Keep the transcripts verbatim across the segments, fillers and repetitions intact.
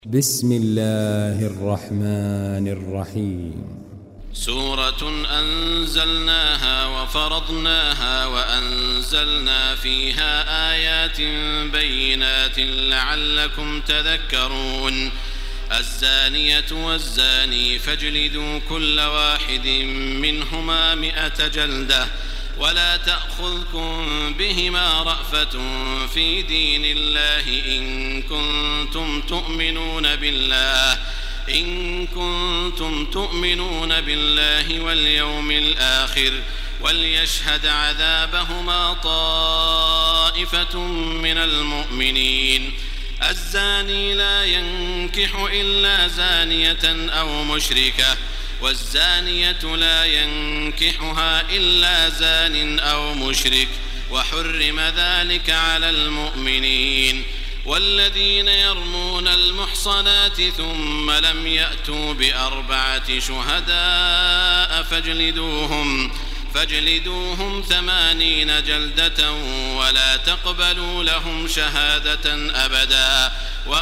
بسم الله الرحمن الرحيم. سورة أنزلناها وفرضناها وأنزلنا فيها آيات بينات لعلكم تذكرون. الزانية والزاني فاجلدوا كل واحد منهما مئة جلدة ولا تأخذكم بهما رأفة في دين الله إن كنتم تؤمنون بالله إن كنتم تؤمنون بالله واليوم الآخر وليشهد عذابهما طائفة من المؤمنين. الزاني لا ينكح إلا زانية أو مشركة والزانية لا ينكحها إلا زان أو مشرك وحرم ذلك على المؤمنين. والذين يرمون المحصنات ثم لم يأتوا بأربعة شهداء فاجلدوهم فاجلدوهم ثمانين جلدة ولا تقبلوا لهم شهادة أبدا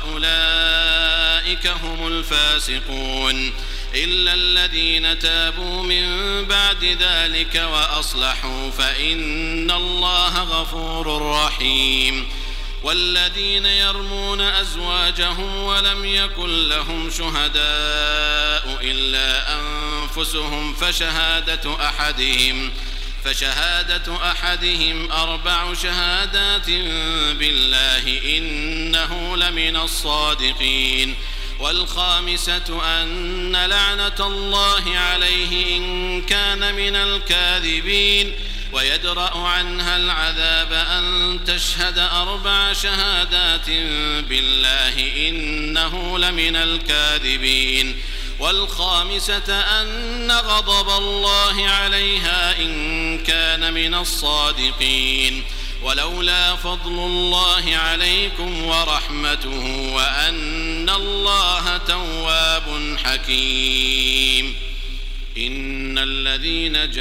وأولئك هم الفاسقون إلا الذين تابوا من بعد ذلك وأصلحوا فإن الله غفور رحيم. والذين يرمون أزواجهم ولم يكن لهم شهداء إلا أنفسهم فشهادة أحدهم فشهادة أحدهم أربع شهادات بالله إنه لمن الصادقين. والخامسة أن لعنة الله عليه إن كان من الكاذبين ويدرأ عنها العذاب أن تشهد أربع شهادات بالله إنه لمن الكاذبين. والخامسة أن غضب الله عليها إن كان من الصادقين. ولولا فضل الله عليكم ورحمته وأن الله تواب حكيم. إن الذين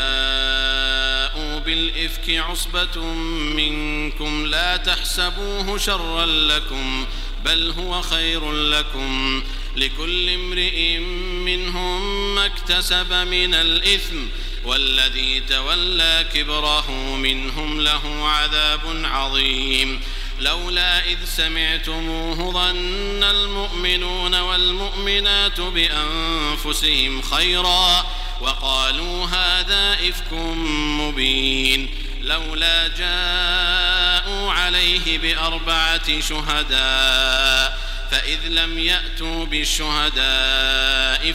جاءوا بالإفك عصبة منكم لا تحسبوه شرا لكم بل هو خير لكم لكل امرئ منهم ما اكتسب من الإثم والذي تولى كبره منهم له عذاب عظيم. لولا إذ سمعتموه ظن المؤمنون والمؤمنات بأنفسهم خيرا وقالوا هذا إفك مبين. لولا جاءوا عليه بأربعة شهداء فإذ لم يأتوا بالشهداء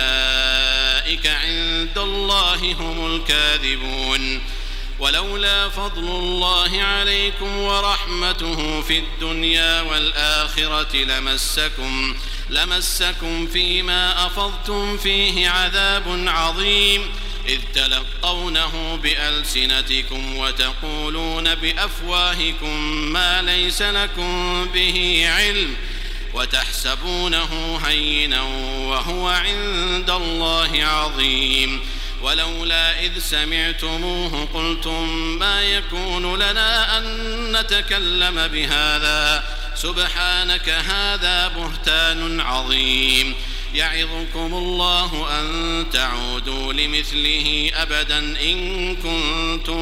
فأولئك عند الله هم الكاذبون. ولولا فضل الله عليكم ورحمته في الدنيا والآخرة لمسكم لمسكم فيما أفضتم فيه عذاب عظيم إذ تلقونه بألسنتكم وتقولون بأفواهكم ما ليس لكم به علم وتحسبونه هينا وهو عند الله عظيم. ولولا إذ سمعتموه قلتم ما يكون لنا أن نتكلم بهذا سبحانك هذا بهتان عظيم. يعظكم الله أن تعودوا لمثله أبدا إن كنتم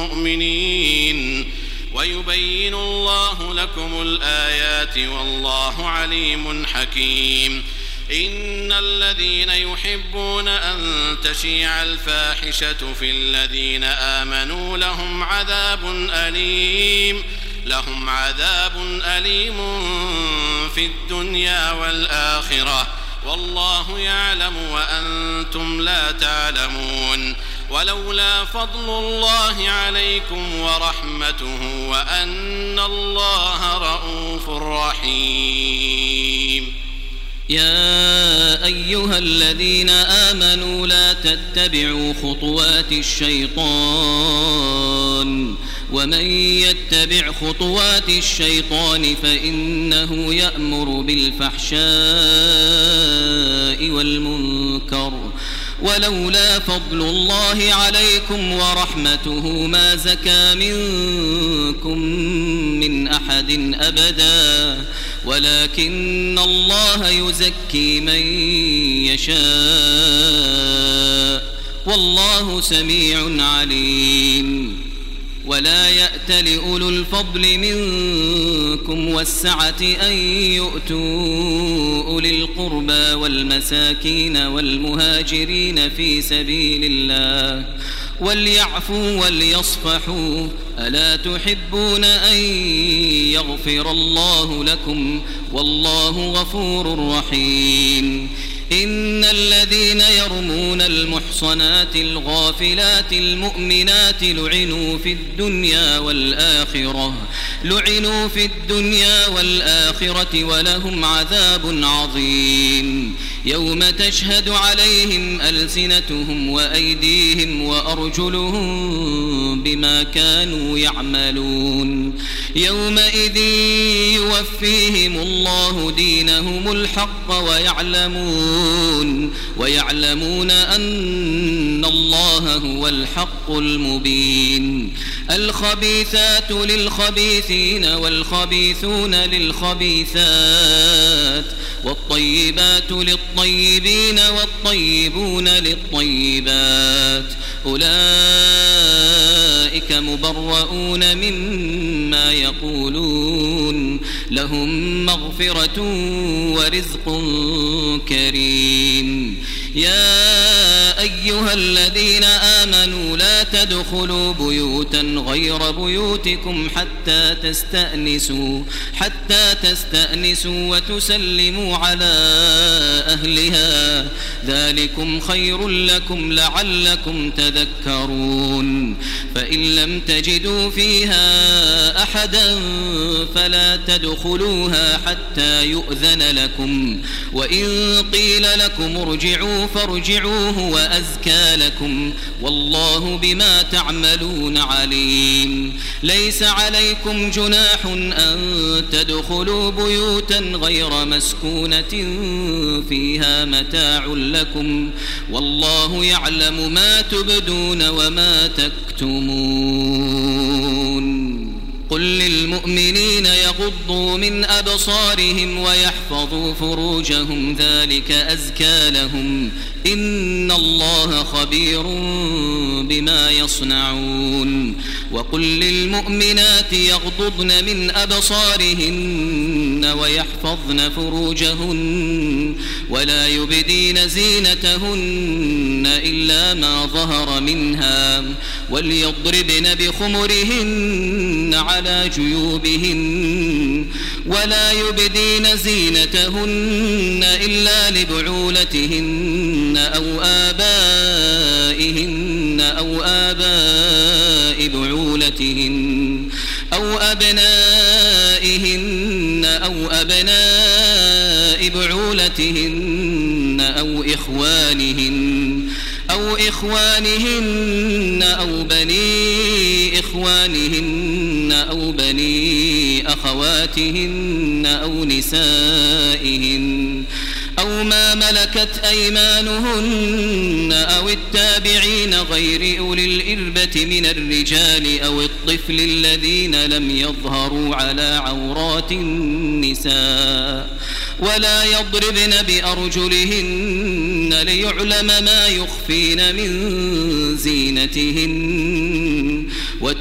مؤمنين ويبين الله لكم الآيات والله عليم حكيم. إن الذين يحبون أن تشيع الفاحشة في الذين آمنوا لهم عذاب أليم لهم عذاب أليم في الدنيا والآخرة والله يعلم وأنتم لا تعلمون. ولولا فضل الله عليكم ورحمته وأن الله رءوف رحيم. يا أيها الذين آمنوا لا تتبعوا خطوات الشيطان ومن يتبع خطوات الشيطان فإنه يأمر بالفحشاء والمنكر ولولا فضل الله عليكم ورحمته ما زكى منكم من أحد أبدا ولكن الله يزكي من يشاء والله سميع عليم. ولا يأتل أولو الفضل منكم والسعة أن يؤتوا أولي القربى والمساكين والمهاجرين في سبيل الله وليعفوا وليصفحوا ألا تحبون أن يغفر الله لكم والله غفور رحيم. إن الذين يرمون المحصنات الغافلات المؤمنات لعنوا في الدنيا والآخرة لعنوا في الدنيا والآخرة ولهم عذاب عظيم. يوم تشهد عليهم ألسنتهم وأيديهم وأرجلهم بما كانوا يعملون. يومئذ يوفيهم الله دينهم الحق ويعلمون ويعلمون أن الله هو الحق المبين. الخبيثات للخبيثين والخبيثون للخبيثات والطيبات للطيبين والطيبون للطيبات أولئك مبرؤون مما يقولون لهم مغفرة ورزق كريم. يا أيها الذين آمنوا لا تدخلوا بيوتا غير بيوتكم حتى تستأنسوا حتى تستأنسوا وتسلموا على أهلها ذلكم خير لكم لعلكم تذكرون. فإن لم تجدوا فيها أحدا فلا تدخلوها حتى يؤذن لكم وإن قيل لكم ارجعوا فارجعوا هو أزكى لكم والله بما تعملون عليم. ليس عليكم جناح أن تدخلوا بيوتا غير مسكونة فيها متاع لكم والله يعلم ما تبدون وما تكتمون. قل للمؤمنين يغضوا من أبصارهم ويحفظوا فروجهم ذلك أزكى لهم إن الله خبير بما يصنعون. وقل للمؤمنات يغضضن من أبصارهن ويحفظن فروجهن ولا يبدين زينتهن إلا ما ظهر منها وليضربن بخمرهن على جيوبهن ولا يبدين زينتهن إلا لبعولتهن أو آبائهن أو آباء بعولتهن أو أبنائهن أو أبناء بعولتهن أو إخوانهن أو إخوانهن أو بني إخوانهن أو بني أخواتهن أو نسائهن أو ما ملكت أيمانهن أو التابعين غير أولي الإربة من الرجال أو الطفل الذين لم يظهروا على عورات النساء ولا يضربن بأرجلهن ليعلم ما يخفين من زينتهن.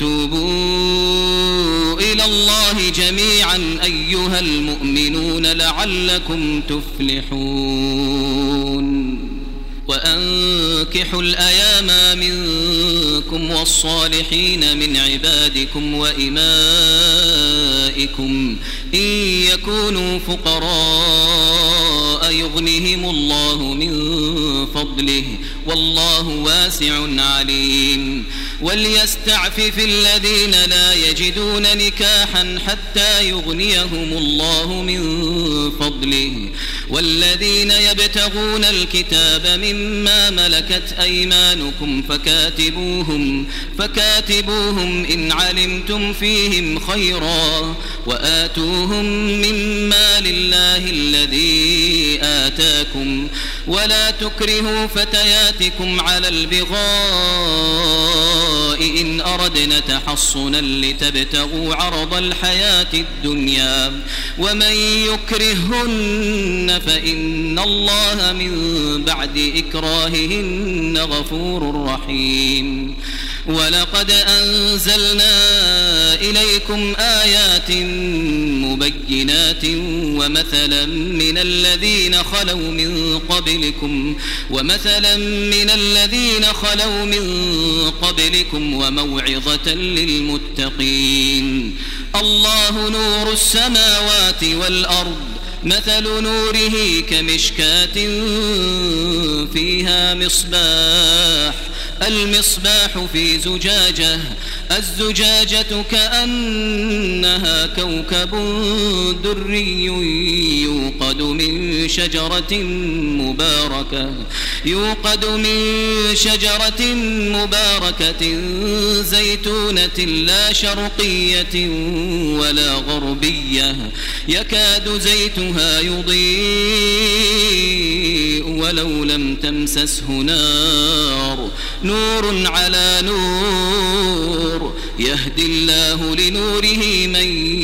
وتوبوا إلى الله جميعا أيها المؤمنون لعلكم تفلحون. وأنكحوا الأيام منكم والصالحين من عبادكم وإمائكم إن يكونوا فقراء يغنهم الله من فضله والله واسع عليم. وليستعفف الذين لا يجدون نكاحا حتى يغنيهم الله من فضله والذين يبتغون الكتاب مما ملكت أيمانكم فكاتبوهم فكاتبوهم إن علمتم فيهم خيرا وآتوهم مما لله الذي آتاكم ولا تكرهوا فتياتكم على البغاء إن أردنا تحصنا لتبتغوا عرض الحياة الدنيا ومن يكرههن فإن الله من بعد إكراههن غفور رحيم. ولقد أنزلنا إليكم آيات مبينات ومثلا من الذين خلوا من قبلكم ومثلا من الذين خلوا من قبلكم وموعظة للمتقين. الله نور السماوات والأرض مثل نوره كمشكاة فيها مصباح المصباح في زجاجة الزجاجة كأنها كوكب دري يوقد من شجرة مباركة يوقد من شجرة مباركة زيتونة لا شرقية ولا غربية يكاد زيتها يضيء ولو لم تمسسه نار نور على نور يهدي الله لنوره من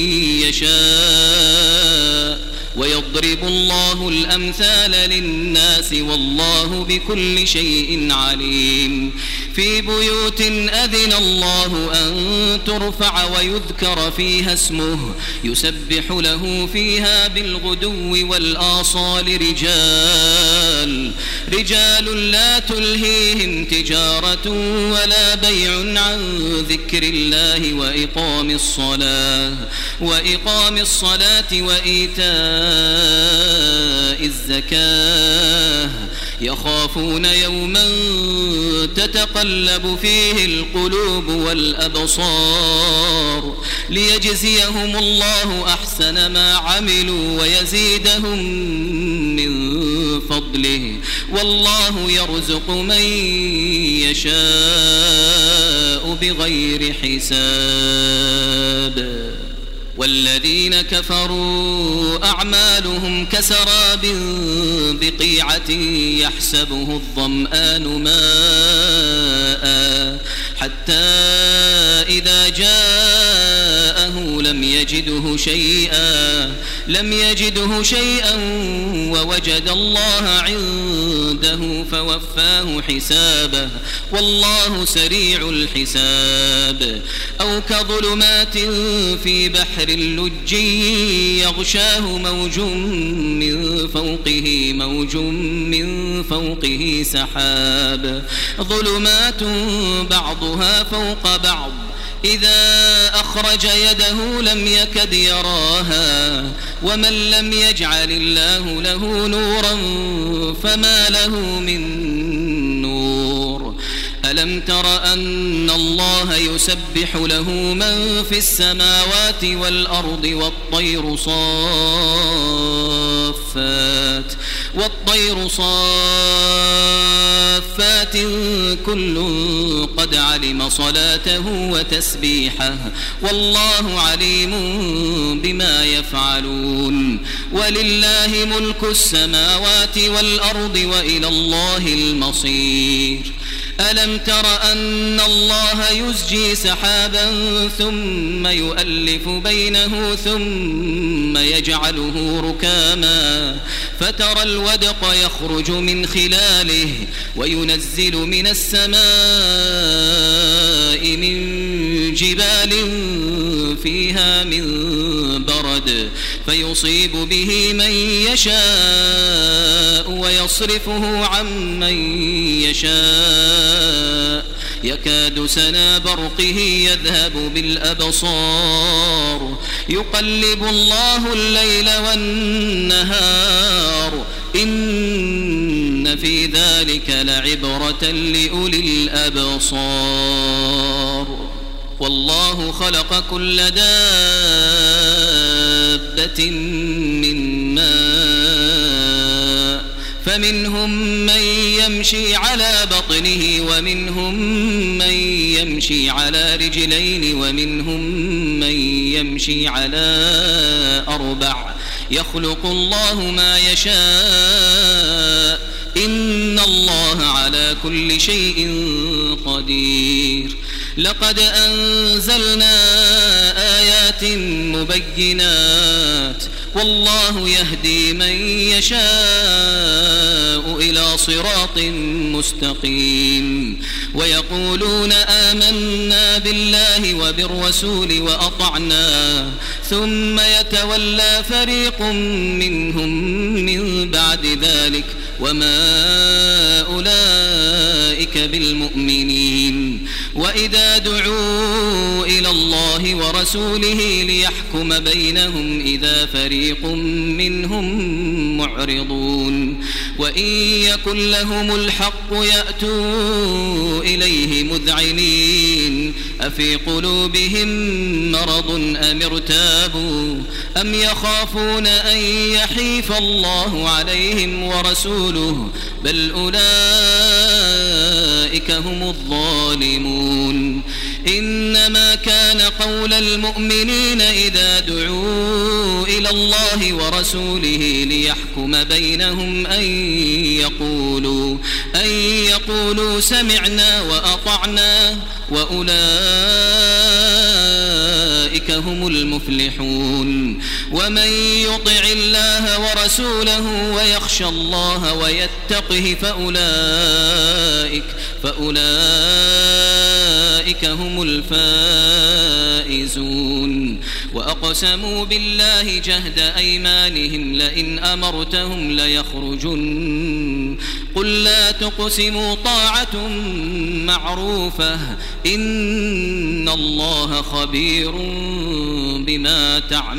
يشاء ويضرب الله الأمثال للناس والله بكل شيء عليم. في بيوت أذن الله أن ترفع ويذكر فيها اسمه يسبح له فيها بالغدو والآصال رجال رجال لا تلهيهم تجارة ولا بيع عن ذكر الله وإقام الصلاة وإقام الصلاة وإيتاء الزكاة يخافون يوما تتقلب فيه القلوب والأبصار ليجزيهم الله أحسن ما عملوا ويزيدهم من فضله والله يرزق من يشاء بغير حساب. والذين كفروا أعمالهم كسراب بقيعة يحسبه الظمآن ماء حتى إذا جاءه لم يجده شيئا لم يجده شيئا ووجد الله عنده فوفاه حسابه والله سريع الحساب. أو كظلمات في بحر اللج يغشاه موج من فوقه موج من فوقه سحاب ظلمات بعضها فوق بعض إذا أخرج يده لم يكد يراها ومن لم يجعل الله له نورا فما له من نور. ألم تر أن الله يسبح له من في السماوات والأرض والطير صافات والطير صافات كل قد علم صلاته وتسبيحه والله عليم بما يفعلون. ولله ملك السماوات والأرض وإلى الله المصير. ألم تر أن الله يزجي سحابا ثم يؤلف بينه ثم يجعله ركاما فترى الودق يخرج من خلاله وينزل من السماء من جبال فيها من برد فيصيب به من يشاء ويصرفه عن من يشاء يكاد سنا برقه يذهب بالأبصار يقلب الله الليل والنهار إن في ذلك لعبرة لأولي الأبصار. والله خلق كل دابة من ماء فمنهم من يمشي على بطنه ومنهم من يمشي على رجلين ومنهم من يمشي على أربع يخلق الله ما يشاء كل شيء قدير. لقد أنزلنا آيات مبينات والله يهدي من يشاء إلى صراط مستقيم. ويقولون آمنا بالله وبالرسول وأطعنا ثم يتولى فريق منهم من بعد ذلك وما أولئك بالمؤمنين. وإذا دعوا إلى الله ورسوله ليحكم بينهم إذا فريق منهم معرضون. وإن يكن لهم الحق يأتوا إليه مذعنين أفي قلوبهم مرض أم ارتابوا أم يخافون أن يحيف الله عليهم ورسوله بل أولئك هم الظالمون. إنما كان قول المؤمنين إذا دعوا إلى الله ورسوله ليحكم بينهم أن يقولوا أن يقولوا سمعنا وأطعنا وأولئك هم المفلحون. ومن يطع الله ورسوله ويخشى الله ويتقه فأولئك فأولئك هم الفائزون. وأقسموا بالله جهد أيمانهم لئن أمرتهم ليخرجن قل لا تقسموا طاعة معروفة إن الله خبير بما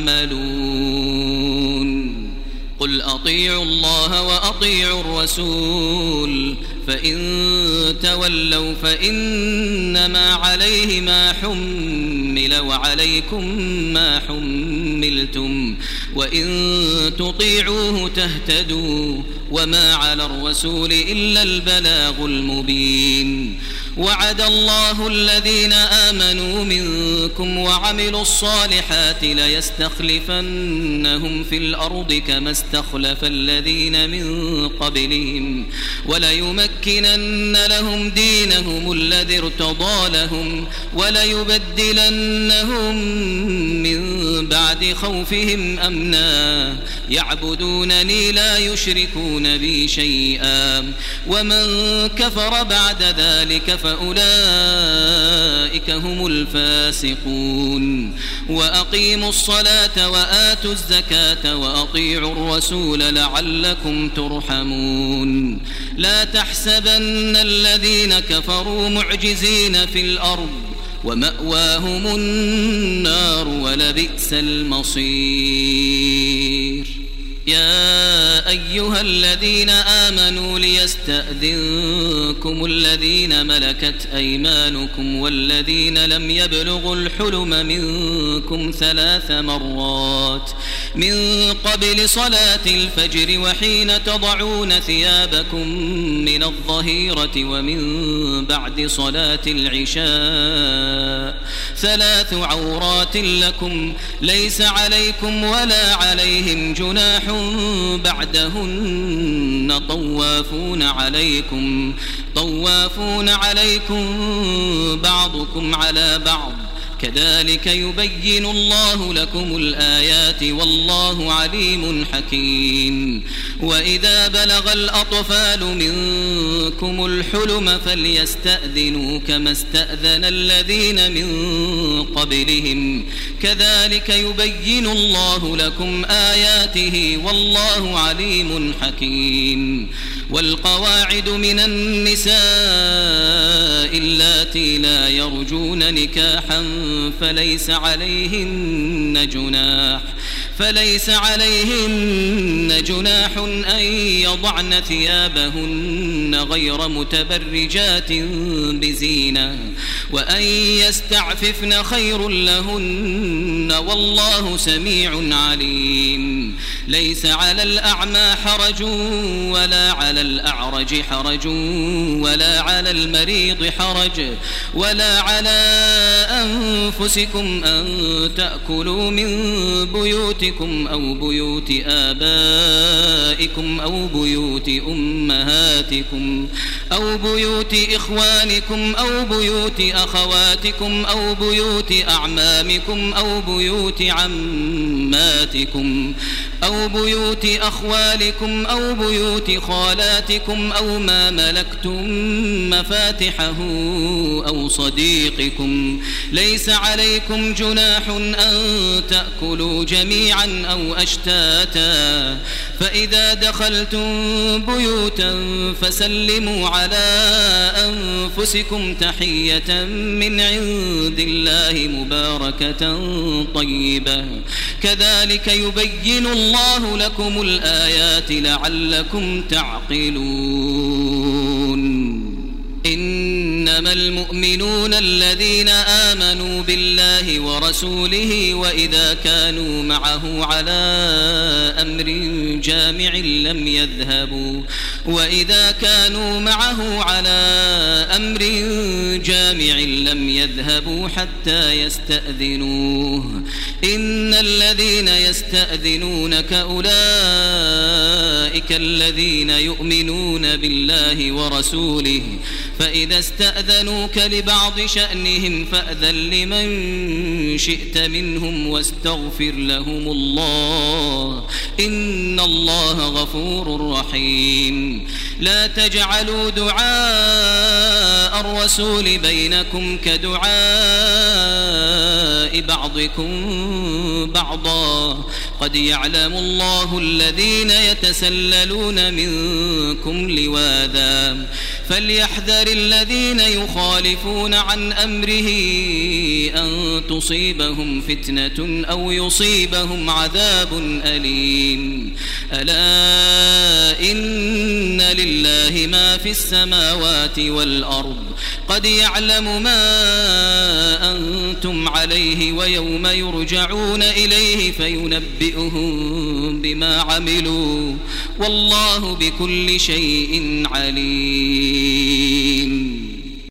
تعملون. قل أطيعوا الله وأطيعوا الرسول فإن تولوا فإنما عليه ما حمل وعليكم ما حملتم وإن تطيعوه تهتدوا وما على الرسول إلا البلاغ المبين. وعد الله الذين آمنوا منكم وعملوا الصالحات ليستخلفنهم في الأرض كما استخلف الذين من قبلهم وليمكنن لهم دينهم الذي ارتضى لهم وليبدلنهم من بعد خوفهم أمنا يعبدونني لا يشركون بي شيئا ومن كفر بعد ذلك فأولئك هم الفاسقون. وأقيموا الصلاة وآتوا الزكاة وأطيعوا الرسول لعلكم ترحمون. لا تحسبن الذين كفروا معجزين في الأرض ومأواهم النار ولبئس المصير. يا أيها الذين آمنوا ليستأذنكم الذين ملكت أيمانكم والذين لم يبلغوا الحلم منكم ثلاث مرات من قبل صلاة الفجر وحين تضعون ثيابكم من الظهيرة ومن بعد صلاة العشاء ثلاث عورات لكم ليس عليكم ولا عليهم جناح بعدهن طوافون عليكم طوافون عليكم بعضكم على بعض كذلك يبين الله لكم الآيات والله عليم حكيم. وإذا بلغ الأطفال منكم الحلم فليستأذنوا كما استأذن الذين من قبلهم كذلك يبين الله لكم آياته والله عليم حكيم. والقواعد من النساء اللاتي لا يرجون نكاحا فليس عليهن جناح فليس عليهن جناح أن يضعن ثيابهن غير متبرجات بزينة وأن يستعففن خير لهن والله سميع عليم. ليس على الأعمى حرج ولا على الأعرج حرج ولا على المريض حرج ولا على أنفسكم أن تأكلوا من بيوتكم أو بيوت آبائكم أو بيوت أمهاتكم أو بيوت إخوانكم أو بيوت أخواتكم أو بيوت أعمامكم أو بيوت عماتكم أو بيوت أخوالكم أو بيوت خالاتكم أو ما ملكتم مفاتحه أو صديقكم. ليس عليكم جناح أن تأكلوا جميعا أو أشتاتا، فإذا دخلتم بيوتا فسلموا على أنفسكم تحية من عند الله مباركة طيبة، كذلك يبين الله لكم الآيات لعلكم تعقلون. إنما المؤمنون الذين آمنوا بالله ورسوله وإذا كانوا معه على أمر جامع لم يذهبوا وإذا كانوا معه على أمر جامع لم يذهبوا حتى يستأذنوه. إن الذين يستأذنونك أولئك الذين يؤمنون بالله ورسوله، فإذا استأذنوك لبعض شأنهم فأذن لمن شئت منهم واستغفر لهم الله، إن الله غفور رحيم. لا تجعلوا دعاء الرسول بينكم كدعاء بعضكم بعضا، قد يعلم الله الذين يتسللون منكم لواذا، فليحذر الذين يخالفون عن أمره أن تصيبهم فتنة أو يصيبهم عذاب أليم. ألا إن لله ما في السماوات والأرض، قد يعلم ما أنتم عليه ويوم يرجعون إليه فينبئهم بما عملوا، والله بكل شيء عليم.